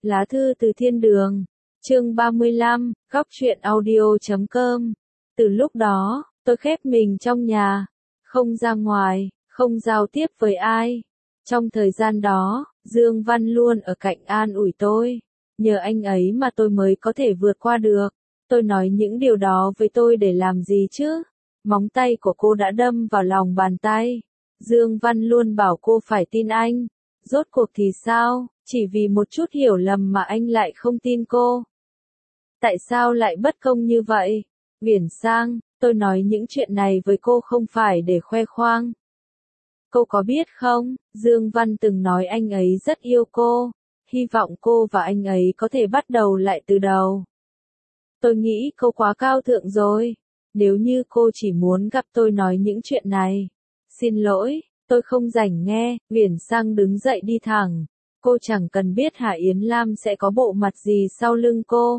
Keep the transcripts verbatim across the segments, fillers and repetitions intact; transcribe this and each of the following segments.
Lá thư từ thiên đường. Chương ba mươi lăm, góc truyện audio chấm com. Từ lúc đó, tôi khép mình trong nhà, không ra ngoài, không giao tiếp với ai. Trong thời gian đó, Dương Văn luôn ở cạnh an ủi tôi. Nhờ anh ấy mà tôi mới có thể vượt qua được. Tôi nói những điều đó với tôi để làm gì chứ? Móng tay của cô đã đâm vào lòng bàn tay. Dương Văn luôn bảo cô phải tin anh. Rốt cuộc thì sao? Chỉ vì một chút hiểu lầm mà anh lại không tin cô. Tại sao lại bất công như vậy? Viễn Sang, tôi nói những chuyện này với cô không phải để khoe khoang. Cô có biết không, Dương Văn từng nói anh ấy rất yêu cô, hy vọng cô và anh ấy có thể bắt đầu lại từ đầu. Tôi nghĩ cô quá cao thượng rồi. Nếu như cô chỉ muốn gặp tôi nói những chuyện này. Xin lỗi, tôi không rảnh nghe. Viễn Sang đứng dậy đi thẳng. Cô chẳng cần biết Hạ Yến Lam sẽ có bộ mặt gì sau lưng cô.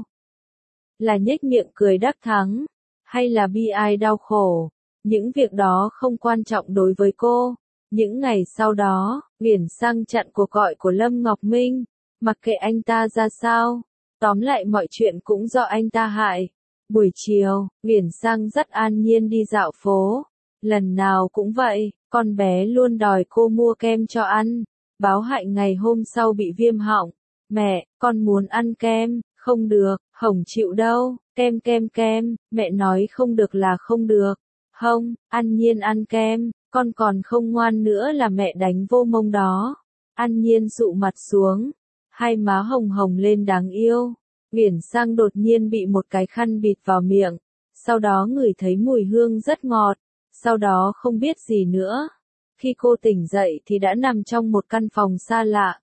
Là nhếch miệng cười đắc thắng, hay là bi ai đau khổ. Những việc đó không quan trọng đối với cô. Những ngày sau đó, Viễn Sang chặn cuộc gọi của Lâm Ngọc Minh. Mặc kệ anh ta ra sao. Tóm lại mọi chuyện cũng do anh ta hại. Buổi chiều, Viễn Sang dắt An Nhiên đi dạo phố. Lần nào cũng vậy, con bé luôn đòi cô mua kem cho ăn. Báo hại ngày hôm sau bị viêm họng. Mẹ, con muốn ăn kem. Không được, Hồng chịu đâu. Kem kem kem, mẹ nói không được là không được. Không, An Nhiên ăn kem, con còn không ngoan nữa là mẹ đánh vô mông đó. An Nhiên dụ mặt xuống. Hai má hồng hồng lên đáng yêu. Viễn Sang đột nhiên bị một cái khăn bịt vào miệng. Sau đó ngửi thấy mùi hương rất ngọt. Sau đó không biết gì nữa. Khi cô tỉnh dậy thì đã nằm trong một căn phòng xa lạ.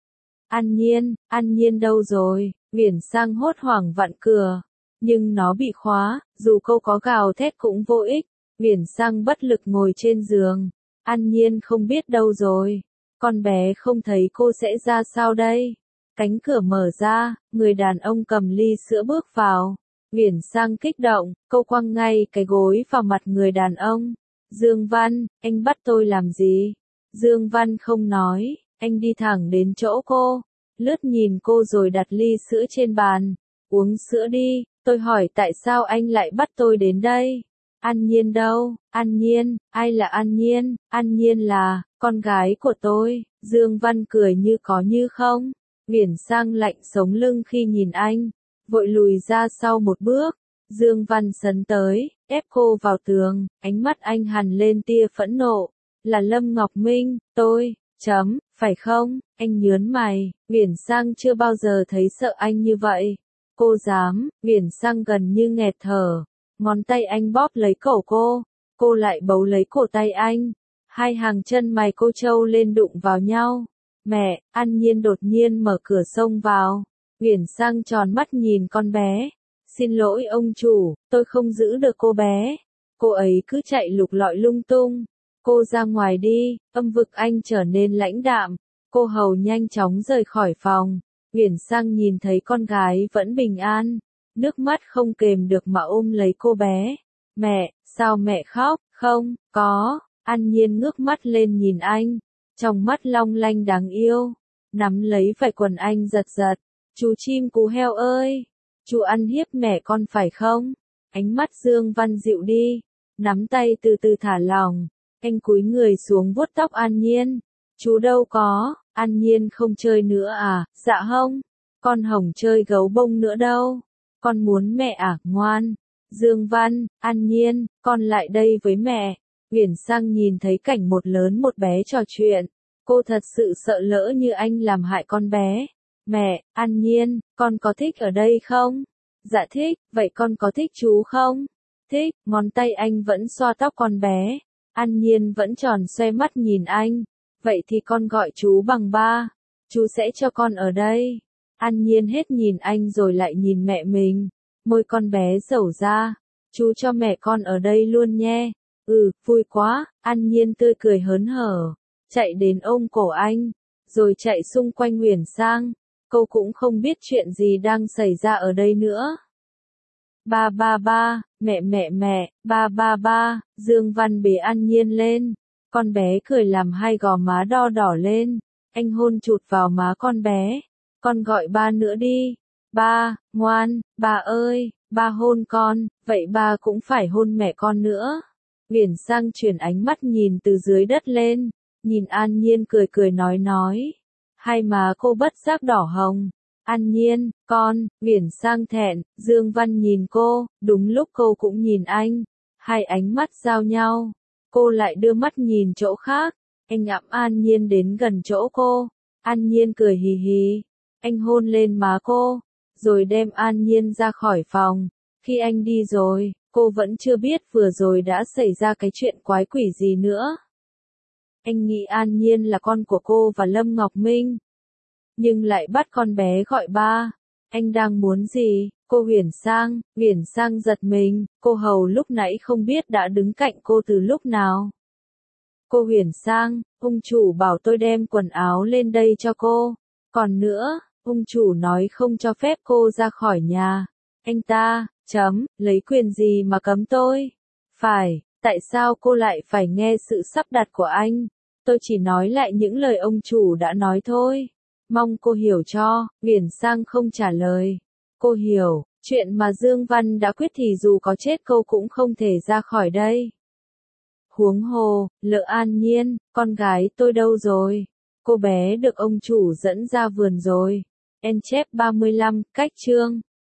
An Nhiên, An Nhiên đâu rồi? Viễn Sang hốt hoảng vặn cửa. Nhưng nó bị khóa, dù cô có gào thét cũng vô ích. Viễn Sang bất lực ngồi trên giường. An Nhiên không biết đâu rồi. Con bé không thấy cô sẽ ra sao đây? Cánh cửa mở ra, người đàn ông cầm ly sữa bước vào. Viễn Sang kích động, cô quăng ngay cái gối vào mặt người đàn ông. Dương Văn, anh bắt tôi làm gì? Dương Văn không nói, anh đi thẳng đến chỗ cô. Lướt nhìn cô rồi đặt ly sữa trên bàn. Uống sữa đi, tôi hỏi tại sao anh lại bắt tôi đến đây? An Nhiên đâu? An Nhiên, ai là An Nhiên? An Nhiên là, con gái của tôi. Dương Văn cười như có như không. Viễn Sang lạnh sống lưng khi nhìn anh. Vội lùi ra sau một bước. Dương Văn sấn tới, ép cô vào tường. Ánh mắt anh hằn lên tia phẫn nộ. Là Lâm Ngọc Minh, tôi, chấm, phải không? Anh nhớn mày. Viễn Sang chưa bao giờ thấy sợ anh như vậy. Cô dám? Viễn Sang gần như nghẹt thở. Ngón tay anh bóp lấy cổ cô. Cô lại bấu lấy cổ tay anh. Hai hàng chân mày cô trâu lên đụng vào nhau. Mẹ, An Nhiên đột nhiên mở cửa xông vào. Viễn Sang tròn mắt nhìn con bé. Xin lỗi ông chủ, tôi không giữ được cô bé. Cô ấy cứ chạy lục lọi lung tung. Cô ra ngoài đi. Âm vực anh trở nên lãnh đạm. Cô hầu nhanh chóng rời khỏi phòng. Viễn Sang nhìn thấy con gái vẫn bình an. Nước mắt không kềm được mà ôm lấy cô bé. Mẹ, sao mẹ khóc? Không, có. An Nhiên ngước mắt lên nhìn anh. Trong mắt long lanh đáng yêu. Nắm lấy vải quần anh giật giật. Chú chim cú heo ơi! Chú ăn hiếp mẹ con phải không? Ánh mắt Dương Văn dịu đi. Nắm tay từ từ thả lỏng. Anh cúi người xuống vuốt tóc An Nhiên. Chú đâu có, An Nhiên không chơi nữa à? Dạ không. Con Hồng chơi gấu bông nữa đâu. Con muốn mẹ à? Ngoan. Dương Văn, An Nhiên, con lại đây với mẹ. Viễn Sang nhìn thấy cảnh một lớn một bé trò chuyện. Cô thật sự sợ lỡ như anh làm hại con bé. Mẹ, An Nhiên, con có thích ở đây không? Dạ thích, vậy con có thích chú không? Thích, ngón tay anh vẫn xoa tóc con bé. An Nhiên vẫn tròn xoe mắt nhìn anh. Vậy thì con gọi chú bằng ba. Chú sẽ cho con ở đây. An Nhiên hết nhìn anh rồi lại nhìn mẹ mình. Môi con bé dẩu ra. Chú cho mẹ con ở đây luôn nhé. Ừ, vui quá. An Nhiên tươi cười hớn hở. Chạy đến ôm cổ anh. Rồi chạy xung quanh Viễn Sang. Cô cũng không biết chuyện gì đang xảy ra ở đây nữa. Ba ba ba, mẹ mẹ mẹ, ba ba ba, Dương Văn bế An Nhiên lên. Con bé cười làm hai gò má đo đỏ lên. Anh hôn chụt vào má con bé. con gọi ba nữa đi. Ba, ngoan, ba ơi, ba hôn con, vậy ba cũng phải hôn mẹ con nữa. Uyển Sang chuyển ánh mắt nhìn từ dưới đất lên, nhìn An Nhiên cười cười nói nói. Hai má cô bất giác đỏ hồng. An Nhiên, con, Uyển Sang thẹn, Dương Văn nhìn cô, đúng lúc cô cũng nhìn anh. Hai ánh mắt giao nhau, cô lại đưa mắt nhìn chỗ khác. Anh ẵm An Nhiên đến gần chỗ cô. An Nhiên cười hì hì. Anh hôn lên má cô, rồi đem An Nhiên ra khỏi phòng. Khi anh đi rồi, cô vẫn chưa biết vừa rồi đã xảy ra cái chuyện quái quỷ gì nữa. Anh nghĩ An Nhiên là con của cô và Lâm Ngọc Minh, nhưng lại bắt con bé gọi ba. Anh đang muốn gì? Cô Uyển Sang, Uyển Sang giật mình, cô hầu lúc nãy không biết đã đứng cạnh cô từ lúc nào. Cô Uyển Sang, ông chủ bảo tôi đem quần áo lên đây cho cô. Còn nữa, ông chủ nói không cho phép cô ra khỏi nhà. Anh ta, chấm, lấy quyền gì mà cấm tôi? Phải, tại sao cô lại phải nghe sự sắp đặt của anh? Tôi chỉ nói lại những lời ông chủ đã nói thôi. Mong cô hiểu cho. Uyển Sang không trả lời. Cô hiểu, chuyện mà Dương Văn đã quyết thì dù có chết cô cũng không thể ra khỏi đây. Huống hồ, lỡ An Nhiên, con gái tôi đâu rồi? Cô bé được ông chủ dẫn ra vườn rồi. En chép ba mươi lăm, cách chương.